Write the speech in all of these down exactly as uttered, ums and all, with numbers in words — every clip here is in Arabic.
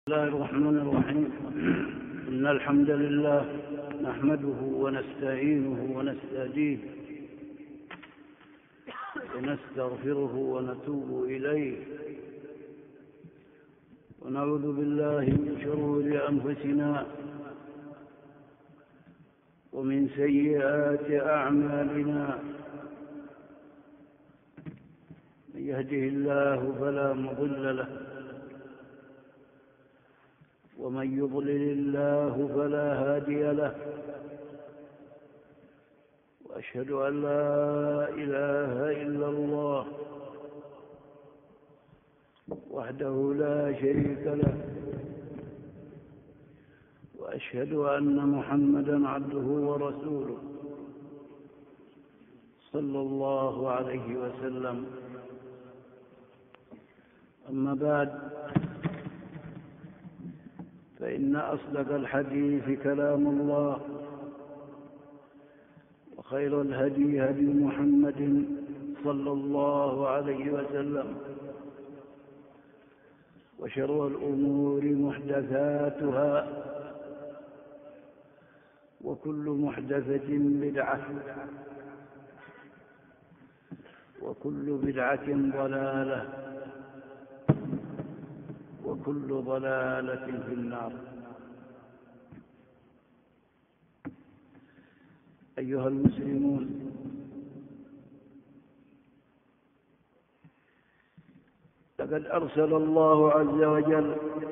بسم الله الرحمن الرحيم. إن الحمد لله نحمده ونستعينه ونستهديه ونستغفره ونتوب إليه ونعوذ بالله من شرور أنفسنا ومن سيئات أعمالنا. من يهده الله فلا مضل له ومن يضلل الله فلا هادي له، وأشهد أن لا إله إلا الله وحده لا شريك له، وأشهد أن محمدًا عبده ورسوله صلى الله عليه وسلم. أما بعد، فإن أصدق الحديث كلام الله، وخير الهدي هدي محمد صلى الله عليه وسلم، وشر الأمور محدثاتها، وكل محدثة بدعة، وكل بدعة ضلالة، وكل ضلالة في النار. أيها المسلمون، لقد أرسل الله عز وجل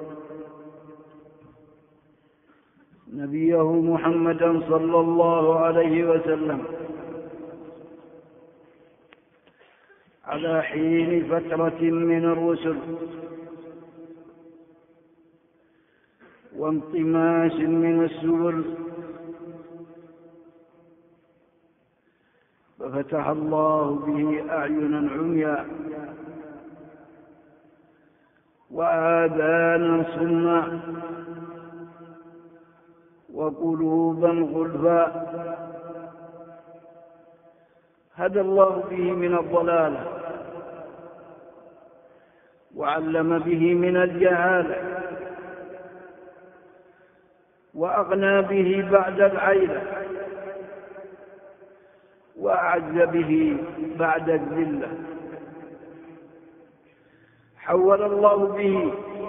نبيه محمدا صلى الله عليه وسلم على حين فترة من الرسل وانطماس من السبل، ففتح الله به أعينا عميا وآذانا صما وقلوبا غلفا، هدى الله به من الضلالة وعلم به من الجهالة، وأغنى به بعد العيلة، وأعز به بعد الذلة. حول الله به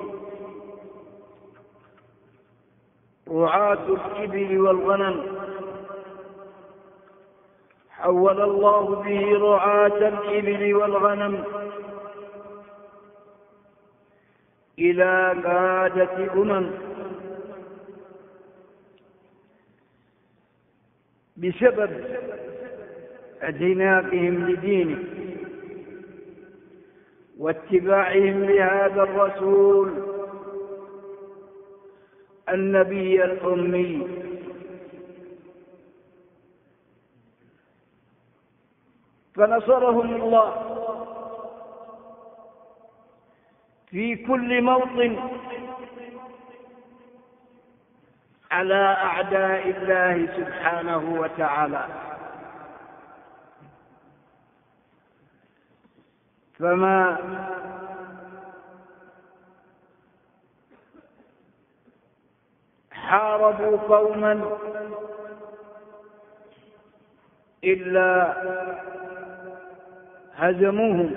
رعاة الإبل والغنم حول الله به رعاة الإبل والغنم إلى قادة أمم بسبب اعتناقهم لدينه واتباعهم لهذا الرسول النبي الأمي. فنصرهم الله في كل موطن على أعداء الله سبحانه وتعالى، فما حاربوا قوما إلا هزموهم،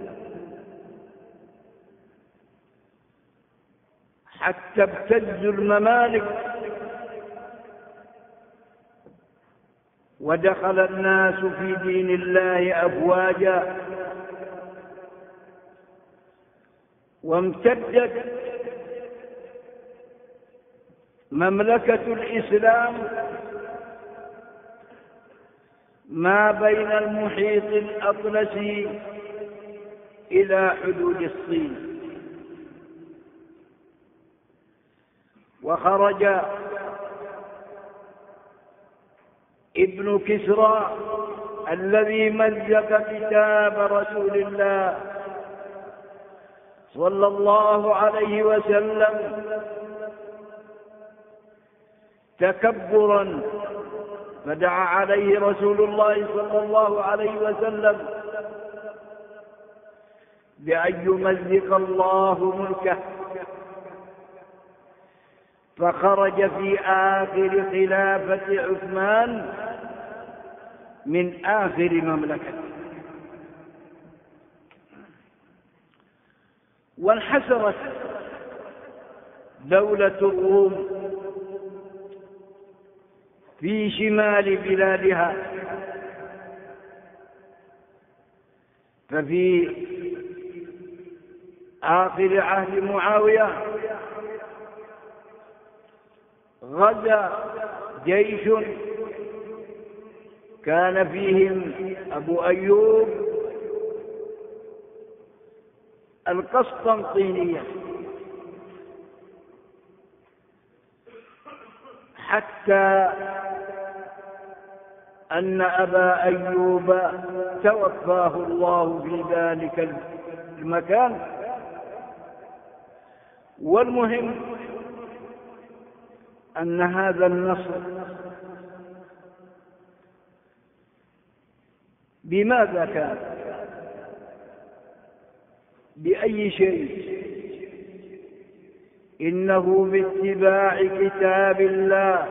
حتى ابتزوا الممالك ودخل الناس في دين الله أفواجا، وامتدت مملكة الإسلام ما بين المحيط الأطلسي إلى حدود الصين. وخرج ابن كسرى الذي مزق كتاب رسول الله صلى الله عليه وسلم تكبرا، فدعا عليه رسول الله صلى الله عليه وسلم بأن يمزق الله ملكه فخرج في آخر خلافة عثمان من آخر مملكته، وانحسرت دولة الروم في شمال بلادها. ففي آخر عهد معاوية غزا جيش كان فيهم أبو أيوب القسطنطينية، حتى أن أبا أيوب توفاه الله في ذلك المكان. والمهم أن هذا النصر بماذا كان؟ بأي شيء؟ إنه باتباع كتاب الله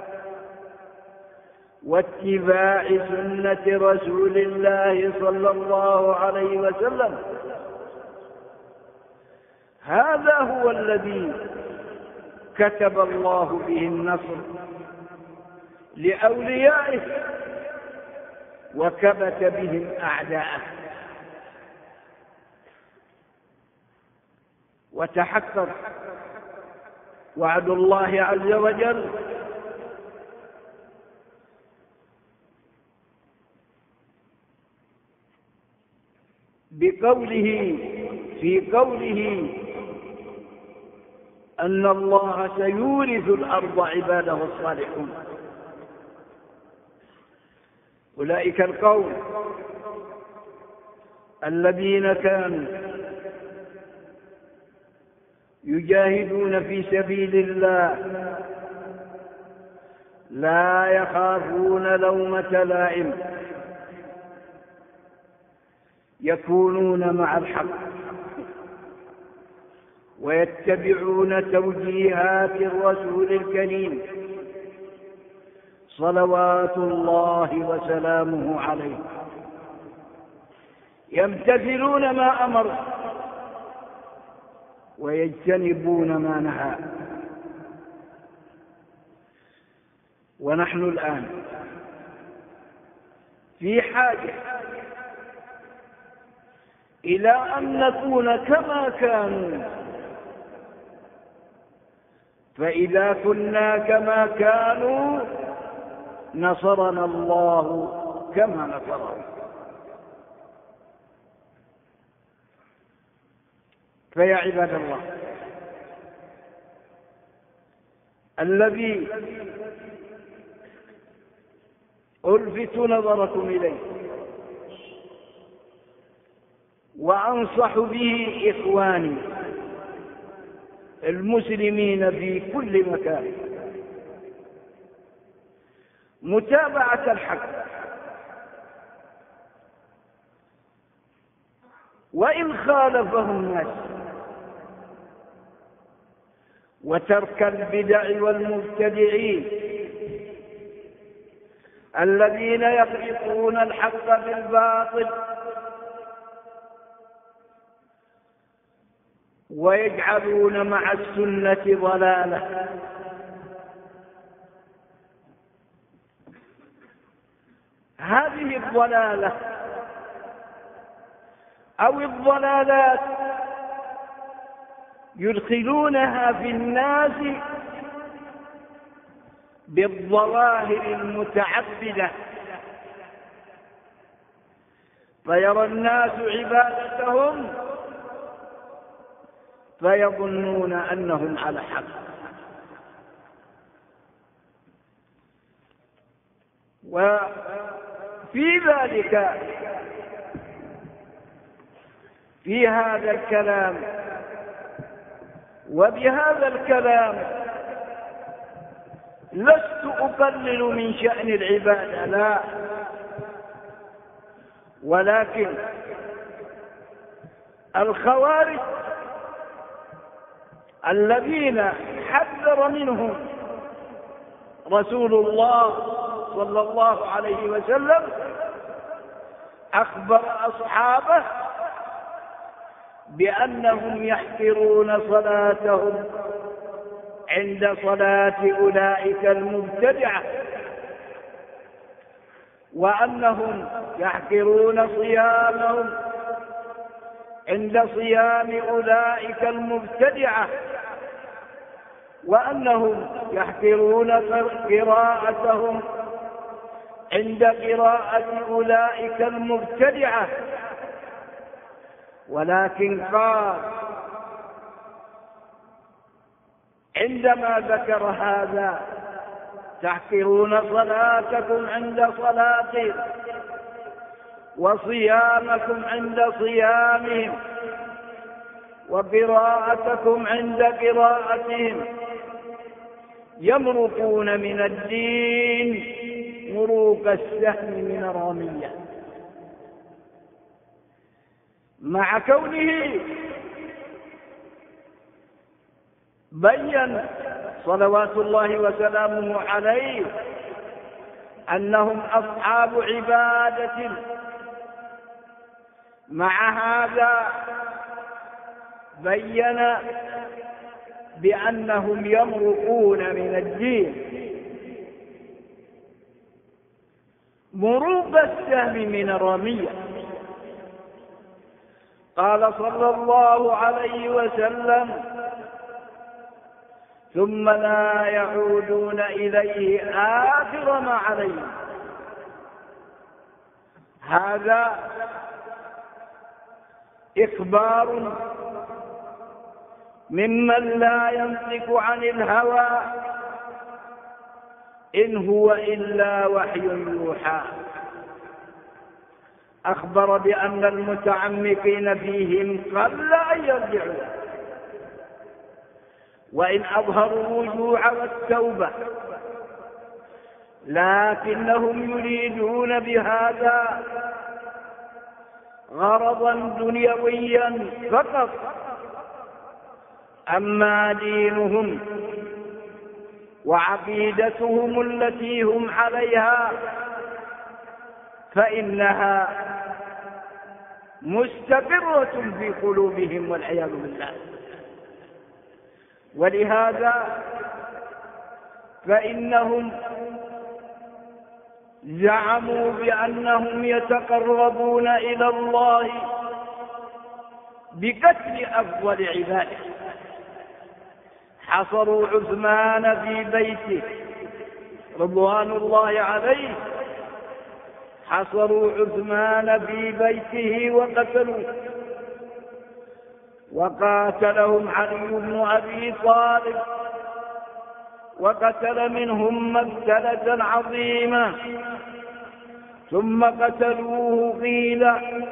واتباع سنة رسول الله صلى الله عليه وسلم. هذا هو الذي كتب الله به النصر لأوليائه وكبت بهم أعداءه. وتحقق وعد الله عز وجل بقوله في قوله أن الله سيورث الأرض عباده الصالحون. أولئك القوم الذين كانوا يجاهدون في سبيل الله لا يخافون لومة لائم، يكونون مع الحق ويتبعون توجيهات الرسول الكريم صلوات الله وسلامه عليه، يمتثلون ما أمر ويجتنبون ما نهى. ونحن الآن في حاجة إلى أن نكون كما كانوا، فإذا كنا كما كانوا نصرنا الله كما نصرهم. فيا عباد الله، الذي ألفت نظركم إليه وأنصح به إخواني المسلمين في كل مكان متابعة الحق، وإن خالفه الناس، وترك البدع والمبتدعين الذين يخلطون الحق بالباطل ويجعلون مع السنة ضلالة. هذه الضلالة أو الضلالات يدخلونها في الناس بالظواهر المتعبدة، فيرى الناس عبادتهم فيظنون أنهم على حق. وفي ذلك في هذا الكلام وبهذا الكلام لست أقلل من شأن العبادة، لا، ولكن الخوارج الذين حذر منه رسول الله صلى الله عليه وسلم أخبر أصحابه بأنهم يحقرون صلاتهم عند صلاة أولئك المبتدعة، وأنهم يحقرون صيامهم عند صيام أولئك المبتدعة، وأنهم يحقرون قراءتهم عند قراءة أولئك المبتدعة. ولكن قال عندما ذكر هذا تحقرون صلاتكم عند صلاتهم وصيامكم عند صيامهم وقراءتكم عند قراءتهم، يمرقون من الدين مروق السهم من الرمية، مع كونه بين صلوات الله وسلامه عليه أنهم أصحاب عبادة، مع هذا بين بأنهم يمرقون من الدين مروق السهم من الرمية. قال صلى الله عليه وسلم: ثم لا يعودون إليه آخر ما عليه. هذا إخبار ممن لا ينطق عن الهوى إن هو إلا وحي يوحى. أخبر بأن المتعمقين فيهم قل أن يرجعوا، وإن أظهروا الرجوع والتوبة، لكنهم يريدون بهذا غرضا دنيويا فقط. أما دينهم وعقيدتهم التي هم عليها فإنها مستقرة في قلوبهم والعياذ بالله. ولهذا فإنهم زعموا بأنهم يتقربون إلى الله بقتل أفضل عباده. حصروا عثمان في بيته رضوان الله عليه، حصروا عثمان في بيته وقتلوه، وقاتلهم علي بن أبي طالب وقتل منهم مقتلة عظيمة، ثم قتلوه. قيل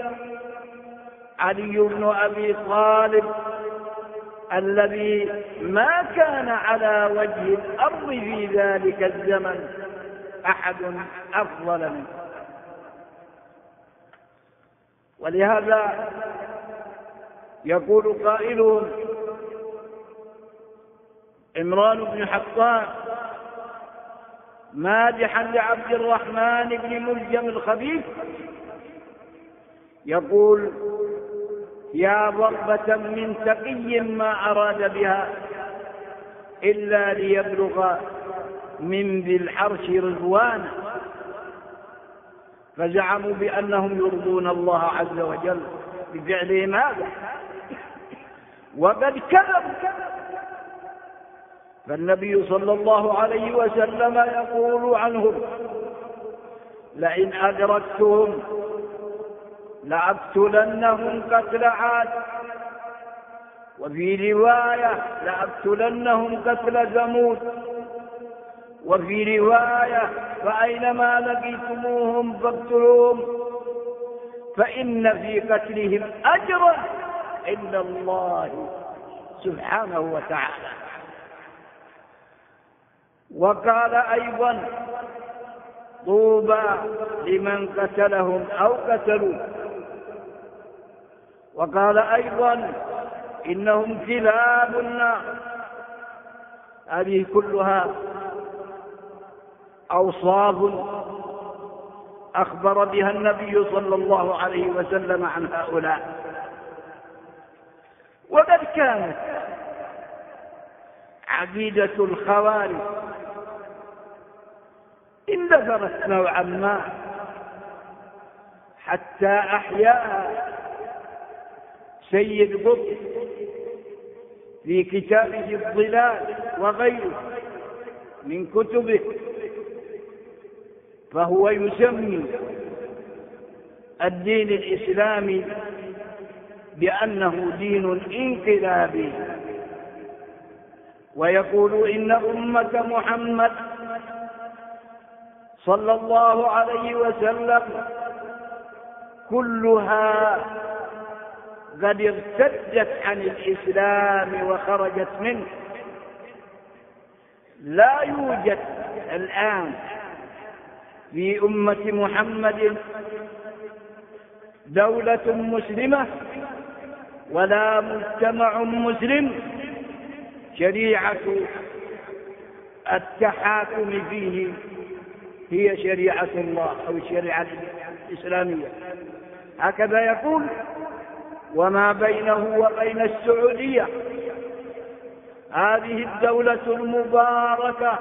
علي بن أبي طالب الذي ما كان على وجه الأرض في ذلك الزمن أحد أفضل منه. ولهذا يقول قائلهم عمران بن حطان مادحا لعبد الرحمن بن ملجم الخبيث، يقول: يا ضربة من تقي ما أراد بها إلا ليبلغ من ذي العرش رضوانا. فزعموا بأنهم يرضون الله عز وجل بفعلهم هذا، وقد كذبوا. فالنبي صلى الله عليه وسلم يقول عنهم: لئن أدركتهم لأقتلنهم قتل عاد، وفي رواية لأقتلنهم قتل ثمود، وفي رواية فأينما لقيتموهم فاقتلوهم فإن في قتلهم أجرا عند الله سبحانه وتعالى. وقال أيضا: طوبى لمن قتلهم أو قتلوا. وقال أيضا: إنهم كلاب النار. هذه كلها أوصاف أخبر بها النبي صلى الله عليه وسلم عن هؤلاء. وقد كانت عقيدة الخوارج اندثرت نوعا ما حتى أحياها سيد قطب في كتابه الظلال وغيره من كتبه، فهو يسمي الدين الإسلامي بأنه دين انقلابي، ويقول إن أمة محمد صلى الله عليه وسلم كلها قد ارتدت عن الإسلام وخرجت منه. لا يوجد الآن في أمة محمد دولة مسلمة ولا مجتمع مسلم شريعة التحاكم فيه هي شريعة الله أو الشريعة الإسلامية. هكذا يقول: وما بينه وبين السعودية هذه الدولة المباركة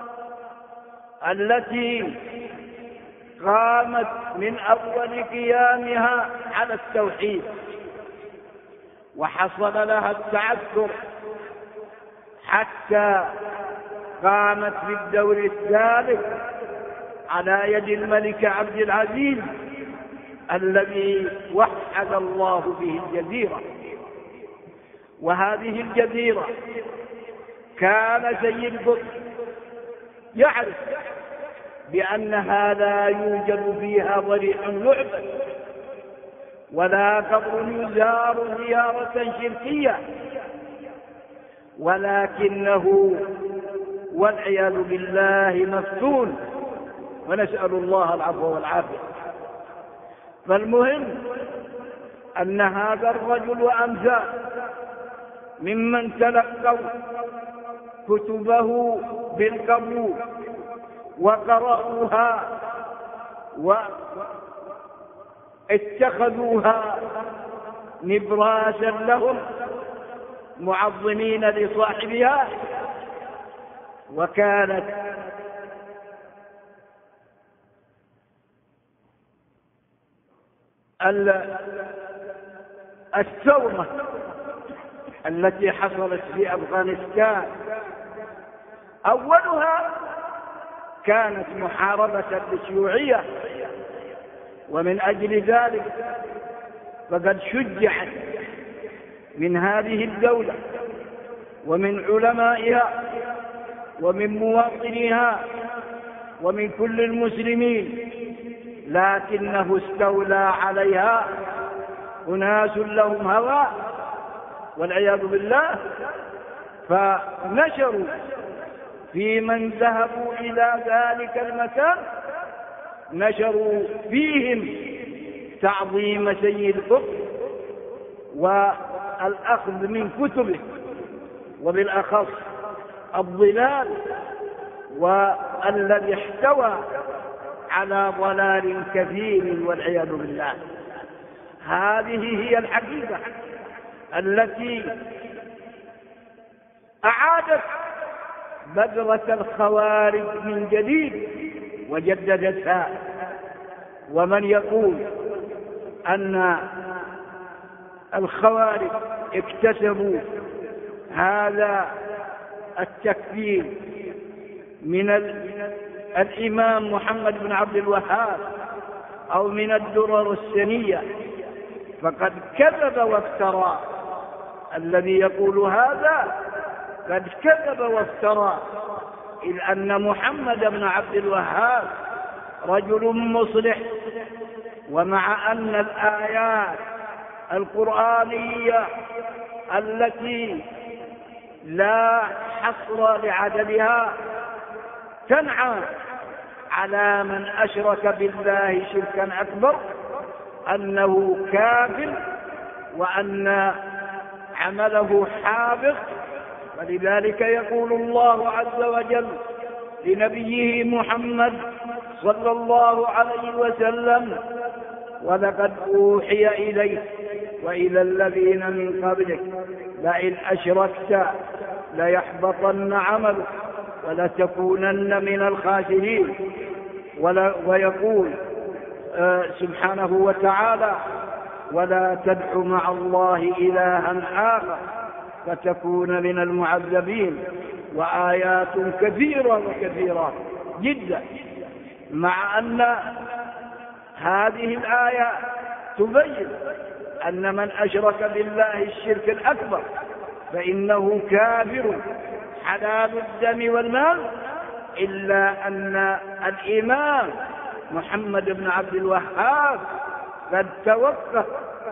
التي قامت من أول قيامها على التوحيد وحصل لها التعثر حتى قامت في الدور الثالث على يد الملك عبد العزيز الذي وحد الله به الجزيرة. وهذه الجزيرة كان سيد قطب يعرف بأنها لا يوجد فيها ضريح يعبد ولا قبر يزار زيارة شركية، ولكنه والعياذ بالله مفتون، ونسأل الله العفو والعافية. فالمهم أن هذا الرجل وأمثال ممن تلقوا كتبه بالقبول وقرأوها واتخذوها نبراسا لهم معظمين لصاحبها، وكانت الثورة التي حصلت في أفغانستان أولها كانت محاربة للشيوعية، ومن أجل ذلك فقد شجعت من هذه الدولة ومن علمائها ومن مواطنيها ومن كل المسلمين، لكنه استولى عليها أناس لهم هوى والعياذ بالله، فنشروا في من ذهبوا إلى ذلك المكان نشروا فيهم تعظيم سيد قطب والأخذ من كتبه، وبالأخص الظلال، والذي احتوى على ضلال كثير والعياذ بالله. هذه هي الحقيقة التي أعادت بذرة الخوارج من جديد وجددتها. ومن يقول أن الخوارج اكتسبوا هذا التكفير من الإمام محمد بن عبد الوهاب أو من الدرر السنية فقد كذب وافترى. الذي يقول هذا قد كذب وافترى، إذ أن محمد بن عبد الوهاب رجل مصلح، ومع أن الآيات القرآنية التي لا حصر لعددها تنعى على من أشرك بالله شركا أكبر أنه كافر وأن عمله حابط، ولذلك يقول الله عز وجل لنبيه محمد صلى الله عليه وسلم: ولقد أوحي إليك وإلى الذين من قبلك لئن أشركت ليحبطن عملك ولتكونن من الخاسرين. ويقول آه سبحانه وتعالى: ولا تدع مع الله إلها آخر فتكون من المعذبين. وآيات كثيرة وكثيرة جدا، مع أن هذه الآية تبين أن من أشرك بالله الشرك الأكبر فإنه كافر حلال الدم والمال، إلا أن الإمام محمد بن عبد الوهاب قد توقف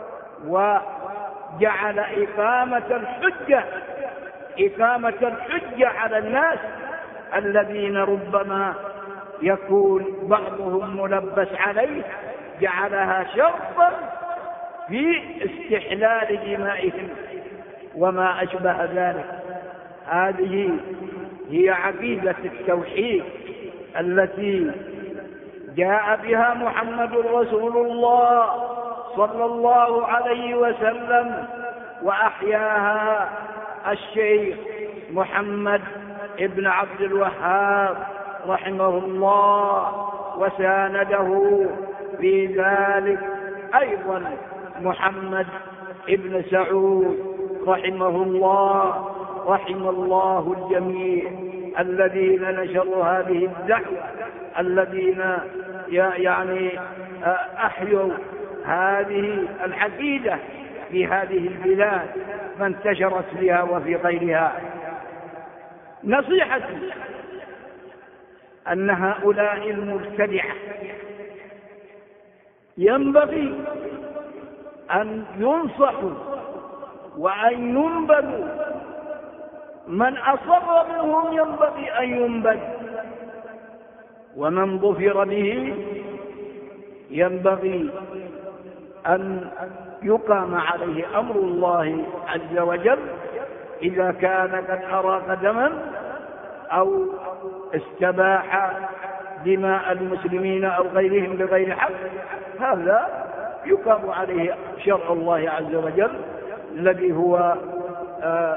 وجعل إقامة الحجة إقامة الحجة على الناس الذين ربما يكون بعضهم ملبس عليه، جعلها شرطا في استحلال دمائهم وما أشبه ذلك. هذه هي عقيدة التوحيد التي جاء بها محمد رسول الله صلى الله عليه وسلم، وأحياها الشيخ محمد ابن عبد الوهاب رحمه الله، وسانده في ذلك أيضا محمد ابن سعود رحمه الله. رحم الله الجميع الذين نشروا هذه الدعوة، الذين يعني أحيوا هذه العقيدة في هذه البلاد فانتشرت بها وفي غيرها. نصيحتي أن هؤلاء المبتدعة ينبغي أن ينصحوا وأن ينبذوا، من أصر منهم ينبغي أن ينبذ، ومن ظفر به ينبغي أن يقام عليه أمر الله عز وجل إذا كان قد أراق دما أو استباح دماء المسلمين أو غيرهم بغير حق، هذا يقام عليه شرع الله عز وجل الذي هو آه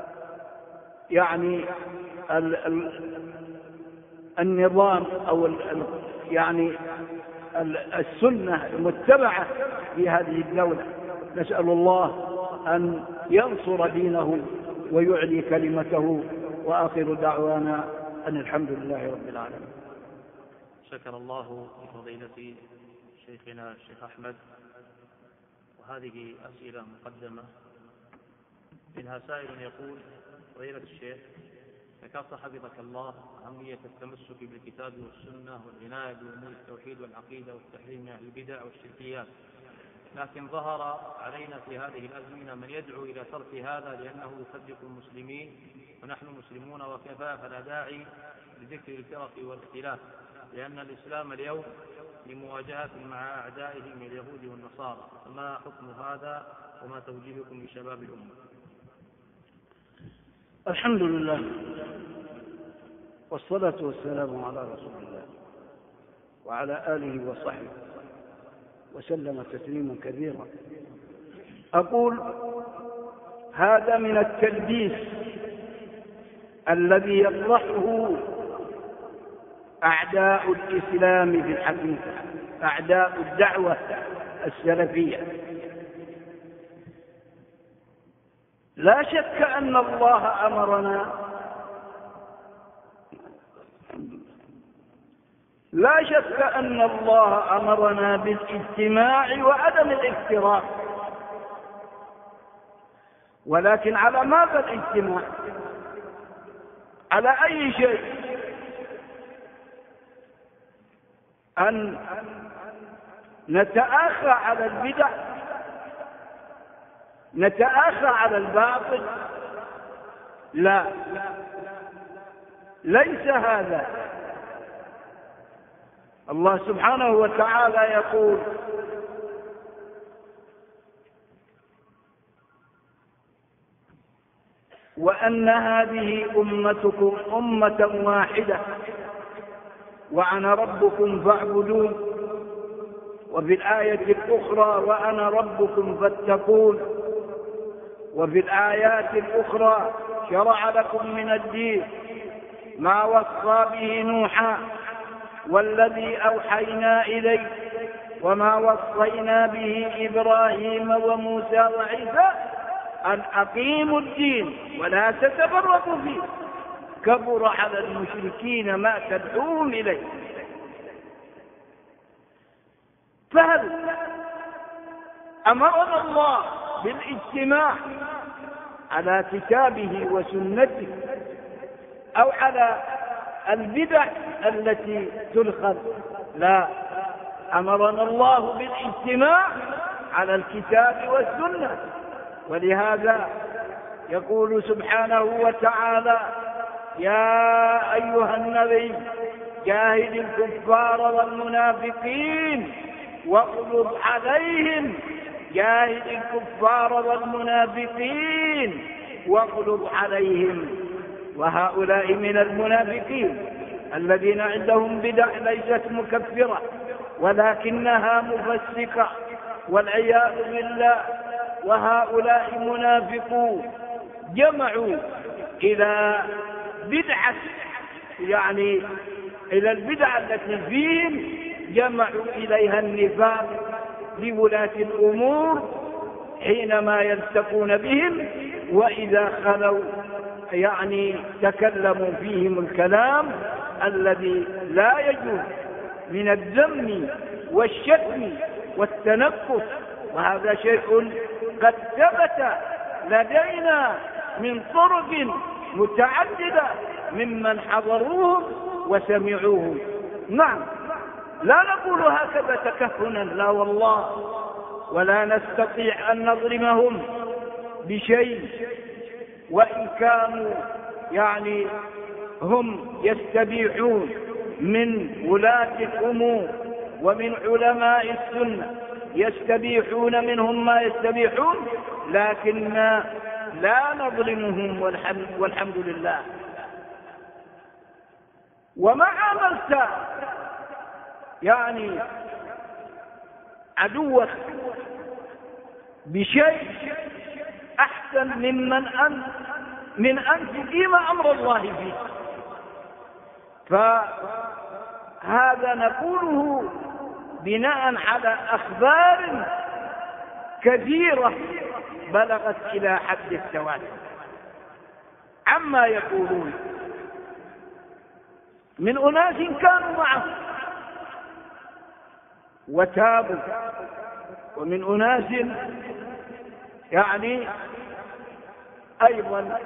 يعني ال ال النظام أو ال يعني ال السنة المتبعة في هذه الدولة. نسأل الله أن ينصر دينه ويعلي كلمته، وآخر دعوانا أن الحمد لله رب العالمين. شكر الله لفضيلة شيخنا الشيخ أحمد. وهذه أسئلة مقدمة، منها سائل يقول: فضيلة الشيخ، ذكرت حفظك الله أهمية التمسك بالكتاب والسنة والعناية بأمور التوحيد والعقيدة والتحريم من البدع والشركيات، لكن ظهر علينا في هذه الأزمنة من يدعو إلى ترك هذا لأنه يفرق المسلمين ونحن مسلمون وكفى، فلا داعي لذكر الفرق والاختلاف، لأن الإسلام اليوم لمواجهة مع أعدائه من اليهود والنصارى. فما حكم هذا وما توجيهكم لشباب الأمة؟ الحمد لله والصلاة والسلام على رسول الله وعلى آله وصحبه وسلم تسليما كثيرا. أقول: هذا من التلبيس الذي يطرحه أعداء الإسلام في الحقيقة، أعداء الدعوة السلفية. لا شك أن الله أمرنا لا شك أن الله أمرنا بالاجتماع وعدم الافتراق، ولكن على ماذا الاجتماع؟ على أي شيء؟ أن نتآخى على البدع، نتآخى على الباطل؟ لا، ليس هذا. الله سبحانه وتعالى يقول: وأن هذه أمتكم أمة واحدة وأنا ربكم فاعبدون. وفي الآية الأخرى وأنا ربكم فاتقون. وفي الآيات الأخرى شرع لكم من الدين ما وصى به نوحا والذي أوحينا إليه وما وصينا به إبراهيم وموسى وعيسى أن أقيموا الدين ولا تتفرقوا فيه كبر على المشركين ما تدعوهم إليه. فهل أمرنا الله بالاجتماع على كتابه وسنته أو على البدع التي تلخذ؟ لا، أمرنا الله بالاجتماع على الكتاب والسنة. ولهذا يقول سبحانه وتعالى: يا أيها النبي جاهد الكفار والمنافقين واغلظ عليهم. جاهد الكفار والمنافقين واغلظ عليهم. وهؤلاء من المنافقين الذين عندهم بدع ليست مكفرة ولكنها مفسقة والعياذ بالله. وهؤلاء منافقون جمعوا إلى بدعة، يعني إلى البدعة التي فيهم جمعوا إليها النفاق لولاة الأمور حينما يلتقون بهم، وإذا خلوا يعني تكلموا فيهم الكلام الذي لا يجوز من الذم والشتم والتنكر. وهذا شيء قد ثبت لدينا من طرق متعددة ممن حضروهم وسمعوهم. نعم، لا نقول هكذا تكهنا، لا والله، ولا نستطيع أن نظلمهم بشيء، وإن كانوا يعني هم يستبيحون من ولاة الأمور ومن علماء السنة، يستبيحون منهم ما يستبيحون، لكن لا نظلمهم والحمد, والحمد لله. وما عاملت يعني عدوك بشيء أحسن ممن أن من أن تقيم أمر الله فيه. فهذا نقوله بناء على أخبار كثيرة بلغت إلى حد التواتر عما يقولون من أناس كانوا معه وتابوا، ومن أناس يعني أيضا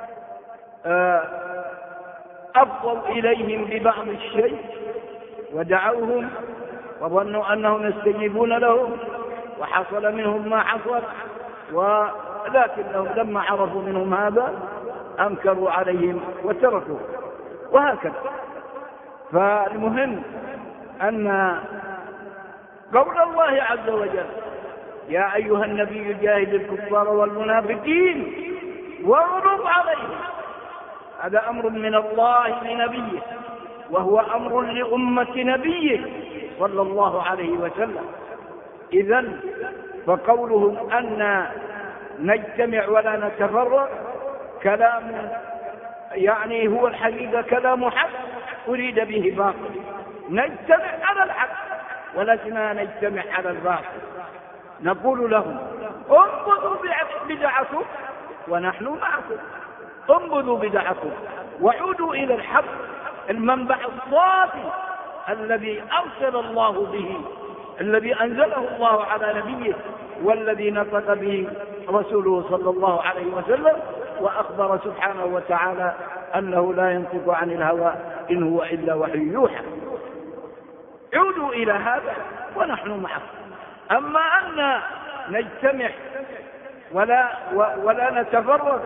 أفضوا إليهم ببعض الشيء ودعوهم وظنوا أنهم يستجيبون لهم، وحصل منهم ما حصل، ولكنهم لما عرفوا منهم هذا أنكروا عليهم وتركوا، وهكذا. فالمهم أن قول الله عز وجل: يا أيها النبي جاهد الكفار والمنافقين واغلظ عليهم، هذا أمر من الله لنبيه، وهو أمر لأمة نبيه صلى الله عليه وسلم. إذن فقولهم أن نجتمع ولا نتفرق كلام يعني هو الحقيقة كلام حق أريد به باطل. نجتمع على الحق ولسنا نجتمع على الباطل. نقول لهم: انبذوا بدعكم ونحن معكم، انبذوا بدعكم وعودوا إلى الحق، المنبع الصافي الذي أرسل الله به، الذي أنزله الله على نبيه، والذي نطق به رسوله صلى الله عليه وسلم، وأخبر سبحانه وتعالى أنه لا ينطق عن الهوى إن هو إلا وحي يوحى. عودوا إلى هذا ونحن معكم. أما أن نجتمع ولا, ولا نتفرق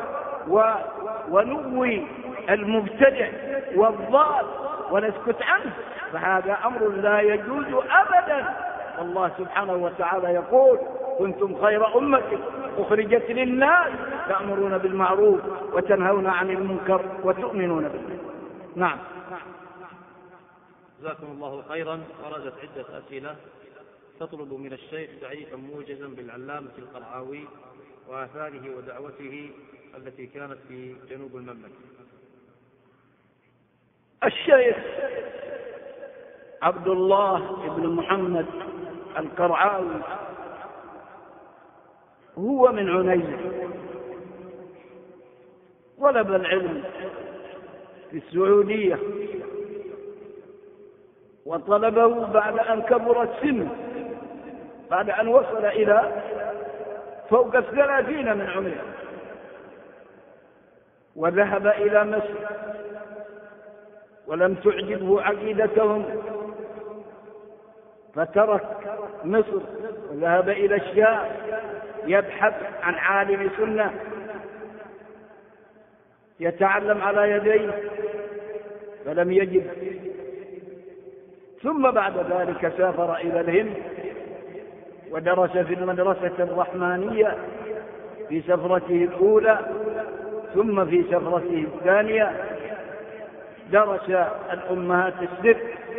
ونغوي المبتدع والضال ونسكت عنه، فهذا أمر لا يجوز أبدا. الله سبحانه وتعالى يقول: كنتم خير أمة أخرجت للناس تأمرون بالمعروف وتنهون عن المنكر وتؤمنون بالله. نعم. جزاكم الله خيرا. وردت عدة أسئلة تطلب من الشيخ تعريفا موجزا بالعلامة القرعاوي وآثاره ودعوته التي كانت في جنوب المملكة. الشيخ عبد الله بن محمد القرعاوي هو من عنيزة، طلب العلم في السعودية، وطلبه بعد أن كبر السن، بعد أن وصل إلى فوق الثلاثين من عمره، وذهب إلى مصر ولم تعجبه عقيدتهم فترك مصر وذهب إلى الشام يبحث عن عالم سنة يتعلم على يديه فلم يجد، ثم بعد ذلك سافر إلى الهند ودرس في المدرسة الرحمانية في سفرته الأولى، ثم في سفرته الثانية درس الأمهات الست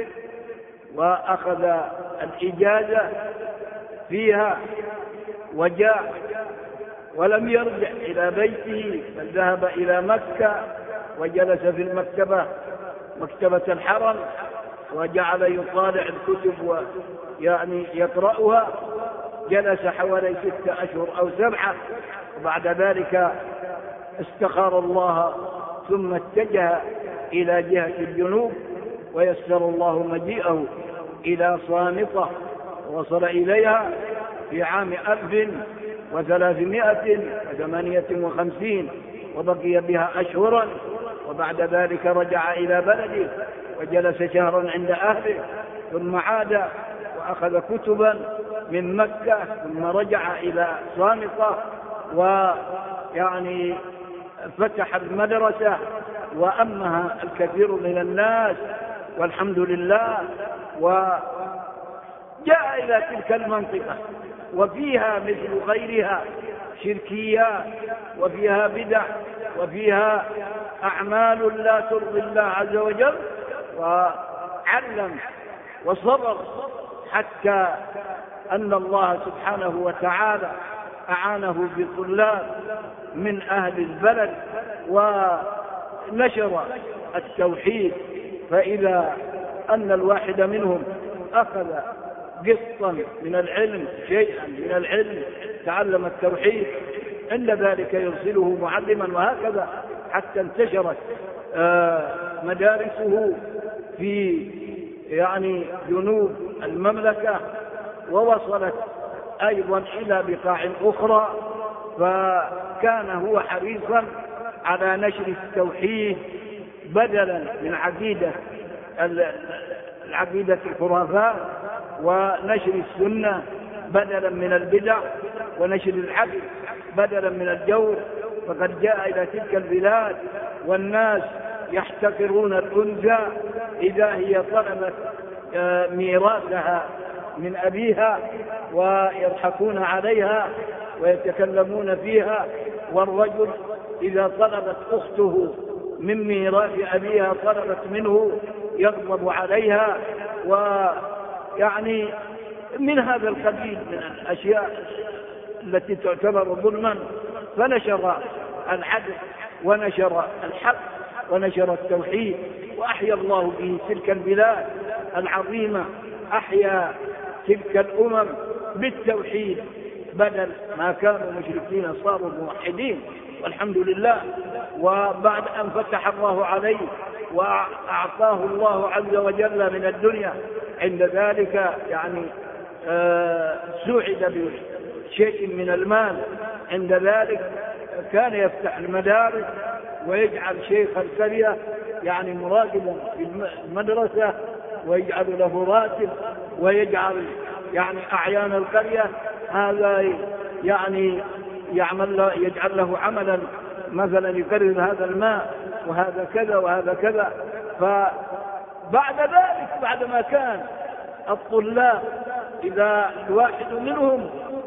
وأخذ الإجازة فيها وجاء ولم يرجع إلى بيته بل ذهب إلى مكة وجلس في المكتبة مكتبة الحرم وجعل يطالع الكتب ويعني يقرأها، جلس حوالي ستة أشهر أو سبعة، وبعد ذلك استخار الله ثم اتجه إلى جهة الجنوب ويسر الله مجيئه إلى صامتة، وصل إليها في عام ألف وثلاثمائة وثمانية وخمسين وبقي بها أشهرا، وبعد ذلك رجع إلى بلده وجلس شهرا عند أهله، ثم عاد وأخذ كتبا من مكة، ثم رجع إلى صامتة ويعني فتح المدرسة وأمها الكثير من الناس والحمد لله، وجاء إلى تلك المنطقة وفيها مثل غيرها شركيات وفيها بدع وفيها أعمال لا ترضي الله عز وجل، وعلم وصبر حتى أن الله سبحانه وتعالى أعانه بطلاب من أهل البلد ونشر التوحيد، فإذا أن الواحد منهم أخذ قسطا من العلم شيئا من العلم تعلم التوحيد عند ذلك يرسله معلما، وهكذا حتى انتشرت مدارسه في يعني جنوب المملكة ووصلت أيضا إلى بقاع أخرى، فكان هو حريصا على نشر التوحيد بدلا من عقيدة العقيدة الخرافات، ونشر السنة بدلا من البدع، ونشر العدل بدلا من الجور. فقد جاء إلى تلك البلاد والناس يحتقرون الأنثى إذا هي طلبت ميراثها من أبيها ويضحكون عليها ويتكلمون فيها، والرجل إذا طلبت أخته من ميراث أبيها طلبت منه يغضب عليها، ويعني من هذا القبيل من الأشياء التي تعتبر ظلما. فنشر العدل ونشر الحق ونشر التوحيد، وأحيا الله به تلك البلاد العظيمة، أحيا تلك الأمم بالتوحيد بدل ما كانوا مشركين صاروا موحدين والحمد لله. وبعد أن فتح الله عليه وأعطاه الله عز وجل من الدنيا عند ذلك يعني آه سعد بشيء من المال، عند ذلك كان يفتح المدارس ويجعل شيخ القرية يعني مراقبا في المدرسة ويجعل له راتب، ويجعل يعني أعيان القرية هذا يعني يعمل له يجعل له عملا مثلا يقرر هذا الماء وهذا كذا وهذا كذا. فبعد ذلك بعدما كان الطلاب إذا الواحد منهم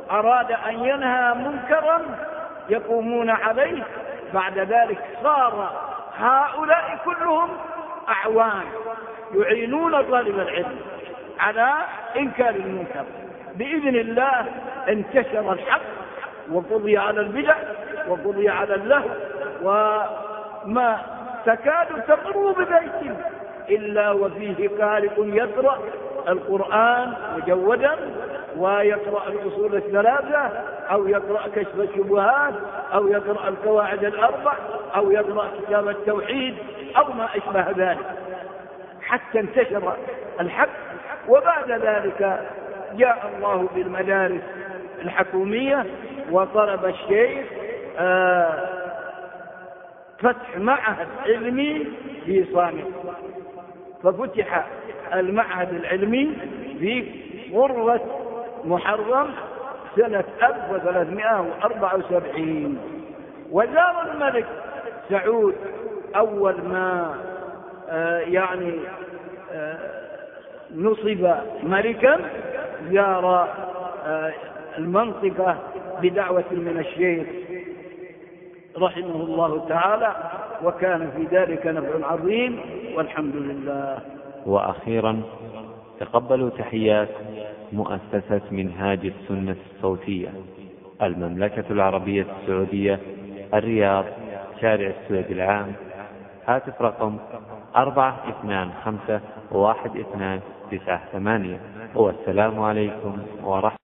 أراد أن ينهى منكرا يقومون عليه، بعد ذلك صار هؤلاء كلهم أعوان يعينون طالب العلم على إنكار المنكر. بإذن الله انتشر الحق وقضي على البدع وقضي على اللهو، وما تكاد تمر ببيت إلا وفيه قارئ يقرأ القرآن مجودا ويقرأ الأصول الثلاثة أو يقرأ كشف الشبهات أو يقرأ القواعد الأربع أو يقرأ كتاب التوحيد أو ما أشبه ذلك، حتى انتشر الحق. وبعد ذلك جاء الله بالمدارس الحكومية وطلب الشيخ آه فتح معهد علمي في صامت، ففتح المعهد العلمي في غرة محرم سنة ألف وثلاثمائة وأربعة وسبعين. وزار الملك سعود أول ما آه يعني آه نصب ملكا زار آه المنطقة بدعوة من الشيخ رحمه الله تعالى، وكان في ذلك نفع عظيم والحمد لله. وأخيرا تقبلوا تحيات مؤسسة منهاج السنة الصوتية، المملكة العربية السعودية، الرياض، شارع السويد العام، هاتف رقم أربعة اثنان خمسة واحد اثنان تسعة ثمانية. والسلام عليكم ورحمة